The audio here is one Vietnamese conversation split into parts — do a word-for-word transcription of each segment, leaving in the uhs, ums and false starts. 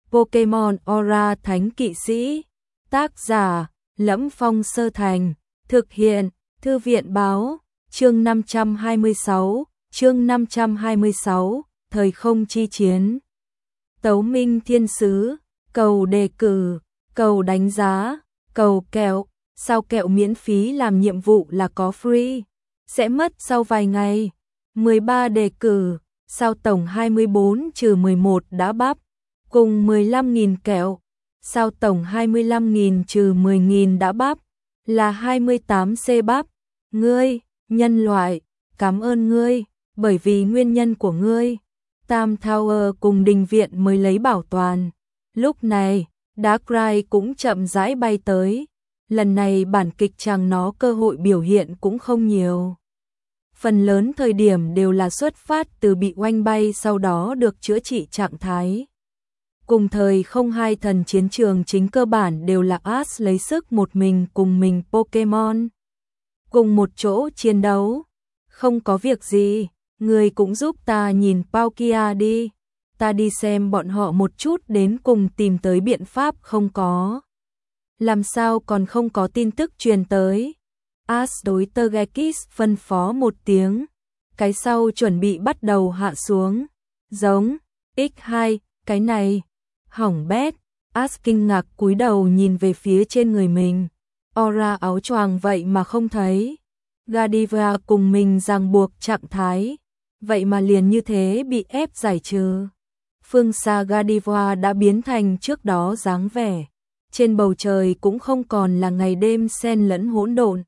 Pokemon Aura Thánh Kỵ Sĩ. Tác giả: Lẫm Phong Sơ Thành. Thực hiện: Thư viện báo. Chương năm trăm hai mươi sáu, chương năm trăm hai mươi sáu, Thời không chi chiến. Tấu Minh Thiên Sứ, cầu đề cử, cầu đánh giá, cầu kẹo. Sao kẹo miễn phí làm nhiệm vụ là có free, sẽ mất sau vài ngày. mười ba đề cử, sao tổng hai mươi bốn trừ mười một đã bắp, cùng mười lăm nghìn kẹo. Sao tổng hai mươi lăm nghìn trừ mười nghìn đã bắp, là hai mươi tám C bắp. Ngươi, nhân loại, cảm ơn ngươi, bởi vì nguyên nhân của ngươi, Tam Tower cùng đình viện mới lấy bảo toàn. Lúc này, Darkrai cũng chậm rãi bay tới. Lần này bản kịch chàng nó cơ hội biểu hiện cũng không nhiều. Phần lớn thời điểm đều là xuất phát từ bị oanh bay sau đó được chữa trị trạng thái. Cùng thời không hai thần chiến trường chính cơ bản đều là Ash lấy sức một mình cùng mình Pokemon. Cùng một chỗ chiến đấu. Không có việc gì, người cũng giúp ta nhìn Palkia đi. Ta đi xem bọn họ một chút đến cùng tìm tới biện pháp không có. Làm sao còn không có tin tức truyền tới. Ash đối Togekiss phân phó một tiếng. Cái sau chuẩn bị bắt đầu hạ xuống. Giống, ích hai, cái này. Hỏng bét. Ash kinh ngạc cúi đầu nhìn về phía trên người mình. Aura áo choàng vậy mà không thấy. Godiva cùng mình ràng buộc trạng thái. Vậy mà liền như thế bị ép giải trừ. Phương xa Godiva đã biến thành trước đó dáng vẻ. Trên bầu trời cũng không còn là ngày đêm xen lẫn hỗn độn,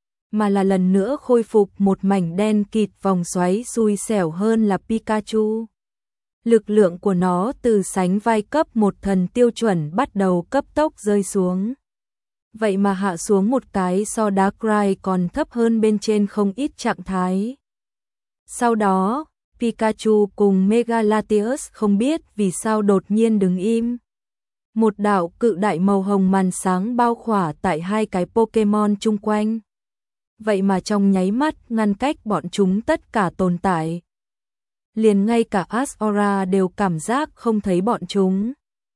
mà là lần nữa khôi phục một mảnh đen kịt vòng xoáy xui xẻo hơn là Pikachu. Lực lượng của nó từ sánh vai cấp một thần tiêu chuẩn bắt đầu cấp tốc rơi xuống. Vậy mà hạ xuống một cái so Darkrai còn thấp hơn bên trên không ít trạng thái. Sau đó, Pikachu cùng Megalatius không biết vì sao đột nhiên đứng im. Một đạo cự đại màu hồng màn sáng bao khỏa tại hai cái Pokemon chung quanh. Vậy mà trong nháy mắt ngăn cách bọn chúng tất cả tồn tại. Liền ngay cả Ash-Aura đều cảm giác không thấy bọn chúng.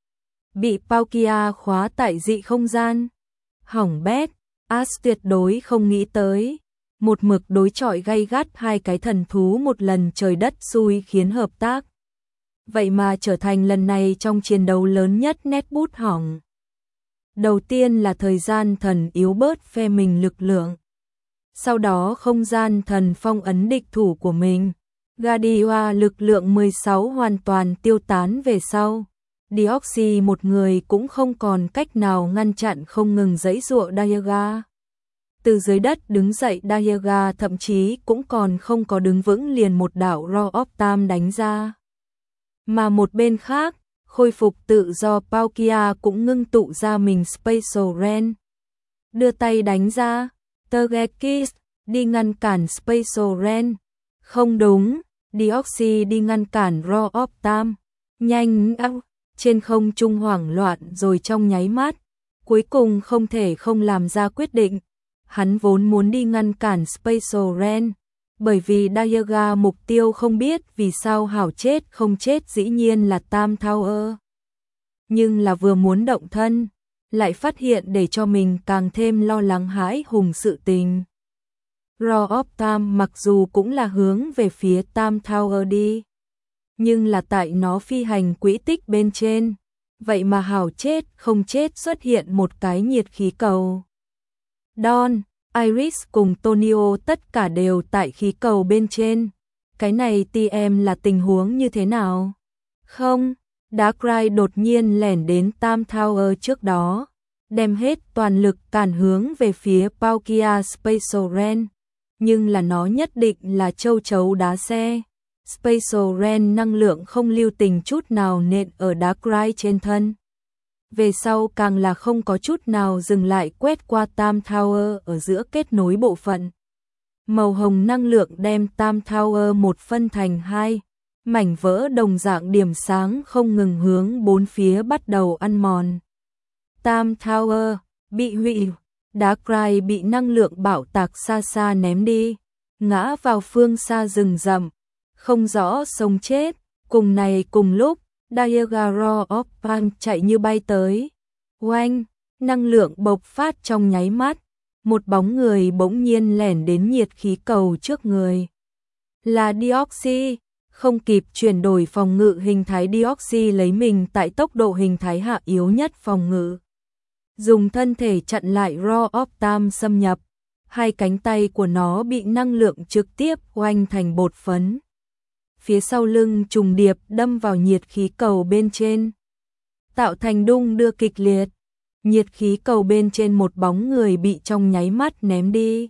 Bị Palkia khóa tại dị không gian. Hỏng bét, Ash tuyệt đối không nghĩ tới. Một mực đối chọi gay gắt hai cái thần thú một lần trời đất xui khiến hợp tác. Vậy mà trở thành lần này trong chiến đấu lớn nhất nét bút hỏng. Đầu tiên là thời gian thần yếu bớt phe mình lực lượng. Sau đó không gian thần phong ấn địch thủ của mình. Godiva lực lượng mười sáu hoàn toàn tiêu tán về sau. Deoxys một người cũng không còn cách nào ngăn chặn không ngừng giãy giụa Dialga. Từ dưới đất đứng dậy Dialga thậm chí cũng còn không có đứng vững liền một đạo Roar of Time đánh ra. Mà một bên khác, khôi phục tự do Palkia cũng ngưng tụ ra mình Special Ren. Đưa tay đánh ra, Togekiss đi ngăn cản Special Ren. Không đúng, Deoxys đi ngăn cản Roar of Time. Nhanh áo, trên không trung hoảng loạn rồi trong nháy mắt. Cuối cùng không thể không làm ra quyết định. Hắn vốn muốn đi ngăn cản Special Ren. Bởi vì Dialga mục tiêu không biết vì sao hảo chết không chết dĩ nhiên là Tam Tower. Nhưng là vừa muốn động thân, lại phát hiện để cho mình càng thêm lo lắng hãi hùng sự tình. Roar of Time mặc dù cũng là hướng về phía Tam Tower đi, nhưng là tại nó phi hành quỹ tích bên trên. Vậy mà hảo chết không chết xuất hiện một cái nhiệt khí cầu. Don, Iris cùng Tonio tất cả đều tại khí cầu bên trên. Cái này tê em là tình huống như thế nào? Không, Darkrai đột nhiên lẻn đến Tam Tower trước đó, đem hết toàn lực cản hướng về phía Palkia Special Ren. Nhưng là nó nhất định là châu chấu đá xe. Special Ren năng lượng không lưu tình chút nào nện ở Darkrai trên thân. Về sau càng là không có chút nào dừng lại quét qua Tam Tower ở giữa kết nối bộ phận. Màu hồng năng lượng đem Tam Tower một phân thành hai, mảnh vỡ đồng dạng điểm sáng không ngừng hướng bốn phía bắt đầu ăn mòn. Tam Tower bị hủy, Darkrai bị năng lượng bạo tạc xa xa ném đi, ngã vào phương xa rừng rậm, không rõ sống chết. Cùng này cùng lúc, Diagram of Palm chạy như bay tới. Oanh, năng lượng bộc phát trong nháy mắt. Một bóng người bỗng nhiên lẻn đến nhiệt khí cầu trước người. Là Deoxy, không kịp chuyển đổi phòng ngự hình thái Deoxy lấy mình tại tốc độ hình thái hạ yếu nhất phòng ngự. Dùng thân thể chặn lại Raw of Tam xâm nhập. Hai cánh tay của nó bị năng lượng trực tiếp oanh thành bột phấn. Phía sau lưng trùng điệp đâm vào nhiệt khí cầu bên trên. Tạo thành đung đưa kịch liệt. Nhiệt khí cầu bên trên một bóng người bị trong nháy mắt ném đi.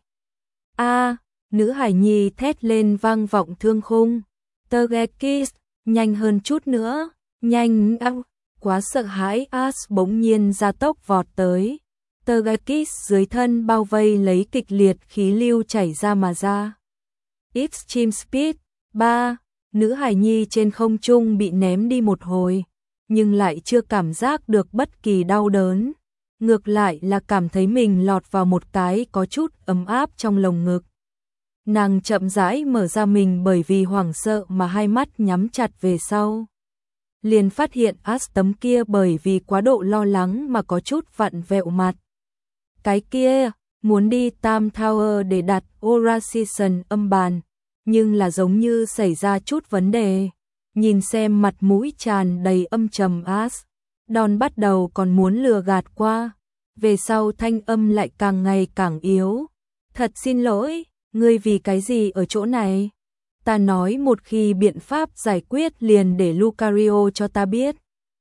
A, nữ hải nhi thét lên vang vọng thương khung. Togekiss, nhanh hơn chút nữa, nhanh, à, quá sợ hãi. Ash bỗng nhiên ra tốc vọt tới. Togekiss dưới thân bao vây lấy kịch liệt khí lưu chảy ra mà ra. Extreme Speed, ba, nữ hải nhi trên không trung bị ném đi một hồi, nhưng lại chưa cảm giác được bất kỳ đau đớn. Ngược lại là cảm thấy mình lọt vào một cái có chút ấm áp trong lồng ngực. Nàng chậm rãi mở ra mình bởi vì hoảng sợ mà hai mắt nhắm chặt về sau. Liền phát hiện Ash tấm kia bởi vì quá độ lo lắng mà có chút vặn vẹo mặt. Cái kia, muốn đi Tam Tower để đặt Horizon âm bàn, nhưng là giống như xảy ra chút vấn đề. Nhìn xem mặt mũi tràn đầy âm trầm Ash, đòn bắt đầu còn muốn lừa gạt qua, về sau thanh âm lại càng ngày càng yếu. Thật xin lỗi, ngươi vì cái gì ở chỗ này? Ta nói một khi biện pháp giải quyết liền để Lucario cho ta biết.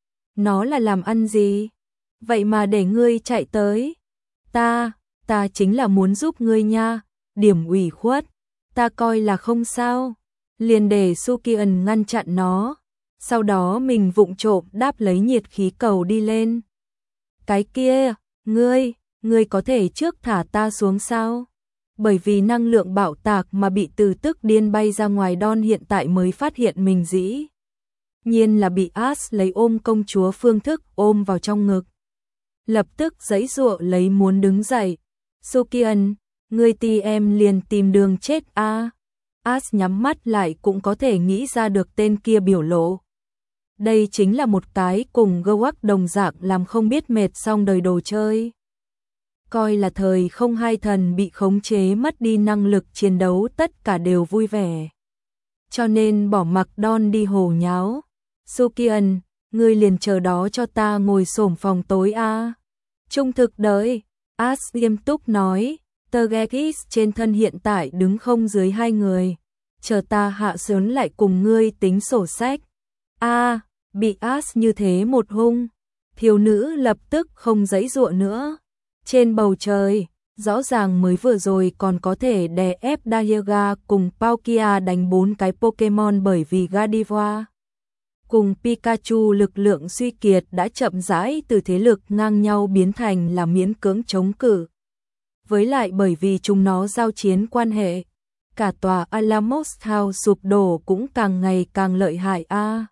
Nó là làm ăn gì? Vậy mà để ngươi chạy tới. Ta, ta chính là muốn giúp ngươi nha, điểm ủy khuất, ta coi là không sao. Liền để Sukian ngăn chặn nó, sau đó mình vụng trộm đáp lấy nhiệt khí cầu đi lên. Cái kia, ngươi, ngươi có thể trước thả ta xuống sao? Bởi vì năng lượng bạo tạc mà bị từ tức điên bay ra ngoài. Don hiện tại mới phát hiện mình dĩ nhiên là bị Ash lấy ôm công chúa phương thức ôm vào trong ngực. Lập tức giãy giụa lấy muốn đứng dậy. Sukian, ngươi tì em liền tìm đường chết a. À. Ash nhắm mắt lại cũng có thể nghĩ ra được tên kia biểu lộ. Đây chính là một cái cùng Gowak đồng dạng làm không biết mệt xong đời đồ chơi. Coi là thời không hai thần bị khống chế mất đi năng lực chiến đấu tất cả đều vui vẻ. Cho nên bỏ mặc Don đi hồ nháo. Sukian, ngươi liền chờ đó cho ta ngồi xổm phòng tối a. À. Trung thực đợi, Ash nghiêm túc nói, Togekiss trên thân hiện tại đứng không dưới hai người. Chờ ta hạ sớn lại cùng ngươi tính sổ sách. A, à, bị Ash như thế một hung. Thiếu nữ lập tức không giãy giụa nữa. Trên bầu trời, rõ ràng mới vừa rồi còn có thể đè ép Dialga cùng Palkia đánh bốn cái Pokemon bởi vì Gardevoir cùng Pikachu lực lượng suy kiệt đã chậm rãi từ thế lực ngang nhau biến thành là miễn cưỡng chống cự. Với lại bởi vì chúng nó giao chiến quan hệ, cả tòa Alamos House sụp đổ cũng càng ngày càng lợi hại a. À.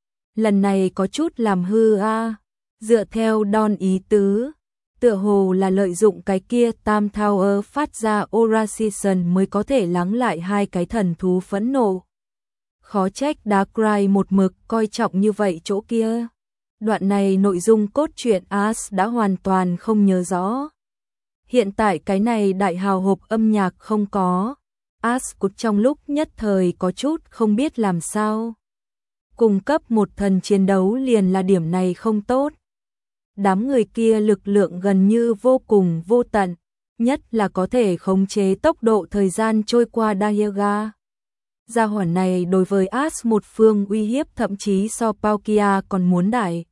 Lần này có chút làm hư a. À. Dựa theo Don ý tứ, tựa hồ là lợi dụng cái kia Tam Tower phát ra Horizon mới có thể lắng lại hai cái thần thú phẫn nộ. Khó trách Darkrai một mực coi trọng như vậy chỗ kia. Đoạn này nội dung cốt truyện Ash đã hoàn toàn không nhớ rõ. Hiện tại cái này đại hào hộp âm nhạc không có. Ash cút trong lúc nhất thời có chút không biết làm sao. Cung cấp một thần chiến đấu liền là điểm này không tốt. Đám người kia lực lượng gần như vô cùng vô tận, nhất là có thể khống chế tốc độ thời gian trôi qua Dialga. Gia hỏa này đối với Ash một phương uy hiếp thậm chí so Palkia còn muốn đại.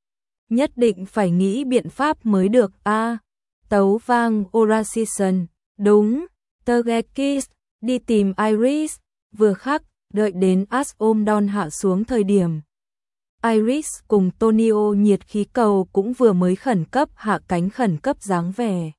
Nhất định phải nghĩ biện pháp mới được a. À, tấu vang Horizon, đúng, Togekiss, đi tìm Iris, vừa khắc, đợi đến Ash ôm Don hạ xuống thời điểm. Iris cùng Tonio nhiệt khí cầu cũng vừa mới khẩn cấp hạ cánh khẩn cấp dáng vẻ.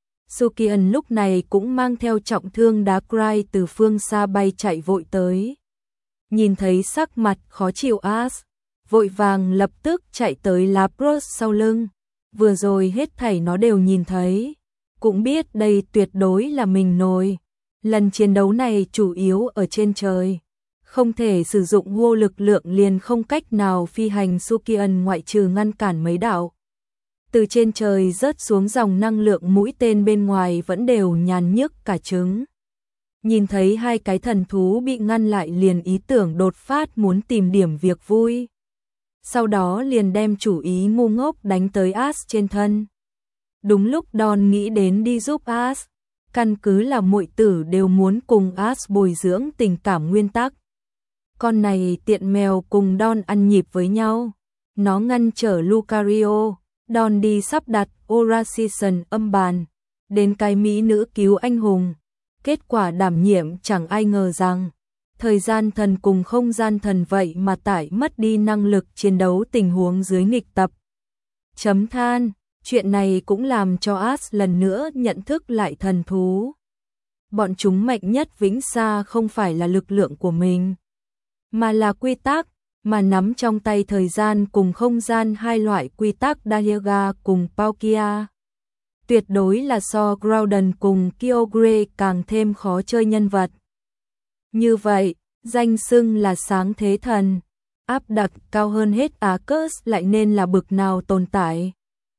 Sukian lúc này cũng mang theo trọng thương Darkrai từ phương xa bay chạy vội tới. Nhìn thấy sắc mặt khó chịu Ash, vội vàng lập tức chạy tới Lapras sau lưng. Vừa rồi hết thảy nó đều nhìn thấy, cũng biết đây tuyệt đối là mình nồi. Lần chiến đấu này chủ yếu ở trên trời, Không thể sử dụng vô lực lượng liền không cách nào phi hành. Sukian ngoại trừ ngăn cản mấy đạo từ trên trời rớt xuống dòng năng lượng mũi tên bên ngoài vẫn đều nhàn nhức cả trứng. Nhìn thấy hai cái thần thú bị ngăn lại liền ý tưởng đột phát muốn tìm điểm việc vui. Sau đó liền đem chủ ý ngu ngốc đánh tới Ash trên thân. Đúng lúc Don nghĩ đến đi giúp Ash, căn cứ là muội tử đều muốn cùng Ash bồi dưỡng tình cảm nguyên tắc. Con này tiện mèo cùng Don ăn nhịp với nhau. Nó ngăn trở Lucario, Don đi sắp đặt Orasisan âm bàn, đến cái mỹ nữ cứu anh hùng. Kết quả đảm nhiệm chẳng ai ngờ rằng, thời gian thần cùng không gian thần vậy mà tải mất đi năng lực chiến đấu tình huống dưới nghịch tập. Chấm than, chuyện này cũng làm cho Ash lần nữa nhận thức lại thần thú. Bọn chúng mạnh nhất vĩnh xa không phải là lực lượng của mình, mà là quy tắc, mà nắm trong tay thời gian cùng không gian hai loại quy tắc Dahiga cùng Palkia. Tuyệt đối là so Groudon cùng Kyogre càng thêm khó chơi nhân vật. Như vậy, danh xưng là sáng thế thần, áp đặt cao hơn hết Arceus lại nên là bực nào tồn tại.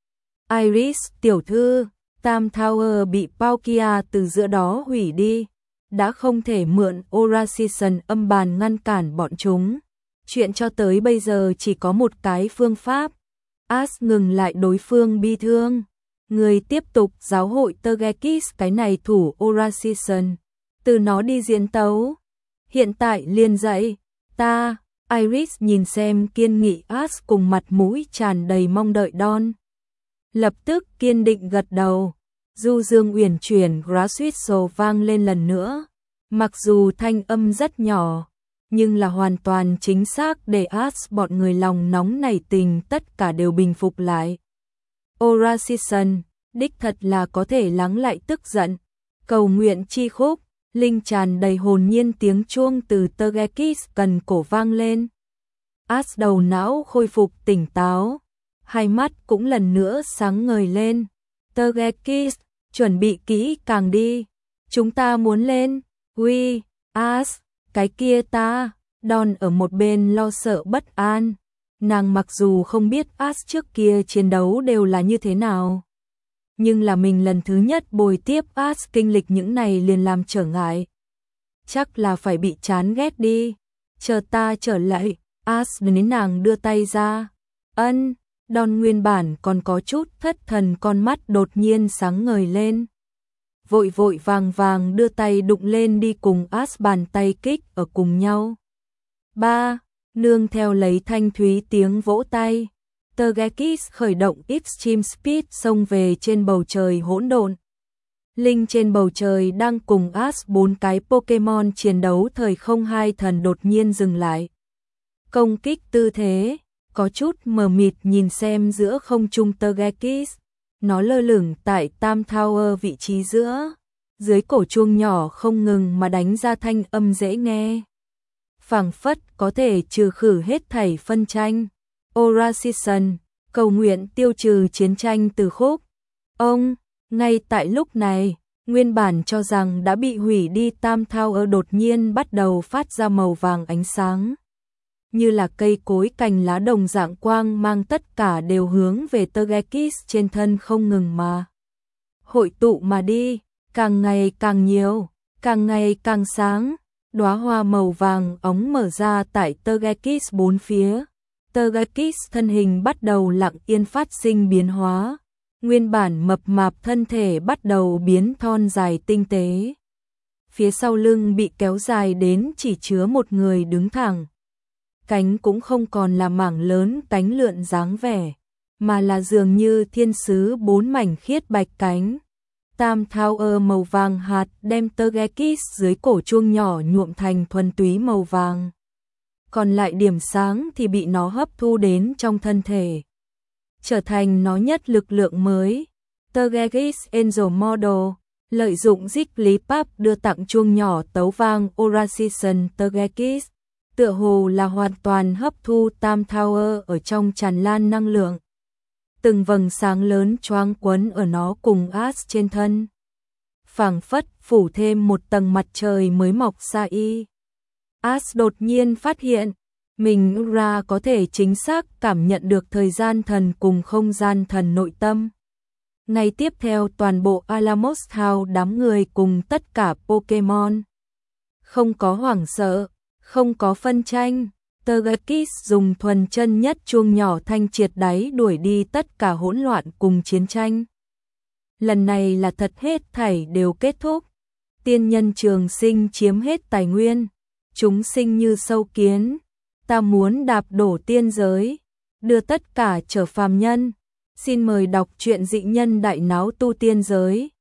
Iris tiểu thư, Tam Tower bị Palkia từ giữa đó hủy đi, đã không thể mượn Orasisan âm bàn ngăn cản bọn chúng. Chuyện cho tới bây giờ chỉ có một cái phương pháp. Ash ngừng lại đối phương bi thương. Người tiếp tục giáo hội Togekiss cái này thủ Orasisan, từ nó đi diễn tấu. Hiện tại liền dậy, ta, Iris nhìn xem kiên nghị Ash cùng mặt mũi tràn đầy mong đợi Don. Lập tức kiên định gật đầu, du dương uyển chuyển Grass Whistle vang lên lần nữa. Mặc dù thanh âm rất nhỏ, nhưng là hoàn toàn chính xác để Ash bọn người lòng nóng nảy tình tất cả đều bình phục lại. Orasisan, đích thật là có thể lắng lại tức giận. Cầu nguyện chi khúc, linh tràn đầy hồn nhiên tiếng chuông từ Togekiss cần cổ vang lên. Ash đầu não khôi phục tỉnh táo, hai mắt cũng lần nữa sáng ngời lên. Togekiss, chuẩn bị kỹ càng đi, chúng ta muốn lên. Uy, Ash, cái kia ta. Don ở một bên lo sợ bất an. Nàng mặc dù không biết Ash trước kia chiến đấu đều là như thế nào, nhưng là mình lần thứ nhất bồi tiếp Ash kinh lịch những này liền làm trở ngại. Chắc là phải bị chán ghét đi. Chờ ta trở lại. Ash đến nàng đưa tay ra. Ân. Don nguyên bản còn có chút thất thần con mắt đột nhiên sáng ngời lên. Vội vội vàng vàng đưa tay đụng lên đi cùng Ash bàn tay kích ở cùng nhau. Ba, nương theo lấy thanh thúy tiếng vỗ tay. Togekiss khởi động Extreme Speed xông về trên bầu trời hỗn độn. Linh trên bầu trời đang cùng Ash bốn cái Pokemon chiến đấu thời không hai thần đột nhiên dừng lại. Công kích tư thế, có chút mờ mịt nhìn xem giữa không trung Togekiss. Nó lơ lửng tại Tam Tower vị trí giữa, dưới cổ chuông nhỏ không ngừng mà đánh ra thanh âm dễ nghe. Phảng phất có thể trừ khử hết thảy phân tranh. Orasisan, cầu nguyện tiêu trừ chiến tranh từ khúc. Ông, ngay tại lúc này, nguyên bản cho rằng đã bị hủy đi Tam Tower đột nhiên bắt đầu phát ra màu vàng ánh sáng. Như là cây cối cành lá đồng dạng quang mang tất cả đều hướng về Togekiss trên thân không ngừng mà hội tụ mà đi, càng ngày càng nhiều, càng ngày càng sáng. Đóa hoa màu vàng óng mở ra tại Togekiss bốn phía. Togekiss thân hình bắt đầu lặng yên phát sinh biến hóa. Nguyên bản mập mạp thân thể bắt đầu biến thon dài tinh tế. Phía sau lưng bị kéo dài đến chỉ chứa một người đứng thẳng. Cánh cũng không còn là mảng lớn cánh lượn dáng vẻ, mà là dường như thiên sứ bốn mảnh khiết bạch cánh. Tam Tower màu vàng hạt đem Togekiss dưới cổ chuông nhỏ nhuộm thành thuần túy màu vàng. Còn lại điểm sáng thì bị nó hấp thu đến trong thân thể, trở thành nó nhất lực lượng mới. Togekiss Angel Model, lợi dụng Jigglypuff đưa tặng chuông nhỏ tấu vang Orasisan Togekiss, tựa hồ là hoàn toàn hấp thu Tam Tower ở trong tràn lan năng lượng. Từng vầng sáng lớn choáng quấn ở nó cùng Ash trên thân, phảng phất phủ thêm một tầng mặt trời mới mọc xa y. Ash đột nhiên phát hiện, mình ra có thể chính xác cảm nhận được thời gian thần cùng không gian thần nội tâm. Ngày tiếp theo toàn bộ Alamos House đám người cùng tất cả Pokemon. Không có hoảng sợ, không có phân tranh. Togekiss dùng thuần chân nhất chuông nhỏ thanh triệt đáy đuổi đi tất cả hỗn loạn cùng chiến tranh. Lần này là thật, hết thảy đều kết thúc. Tiên nhân trường sinh chiếm hết tài nguyên. Chúng sinh như sâu kiến. Ta muốn đạp đổ tiên giới, đưa tất cả trở phàm nhân. Xin mời đọc truyện Dị Nhân Đại Náo Tu Tiên Giới.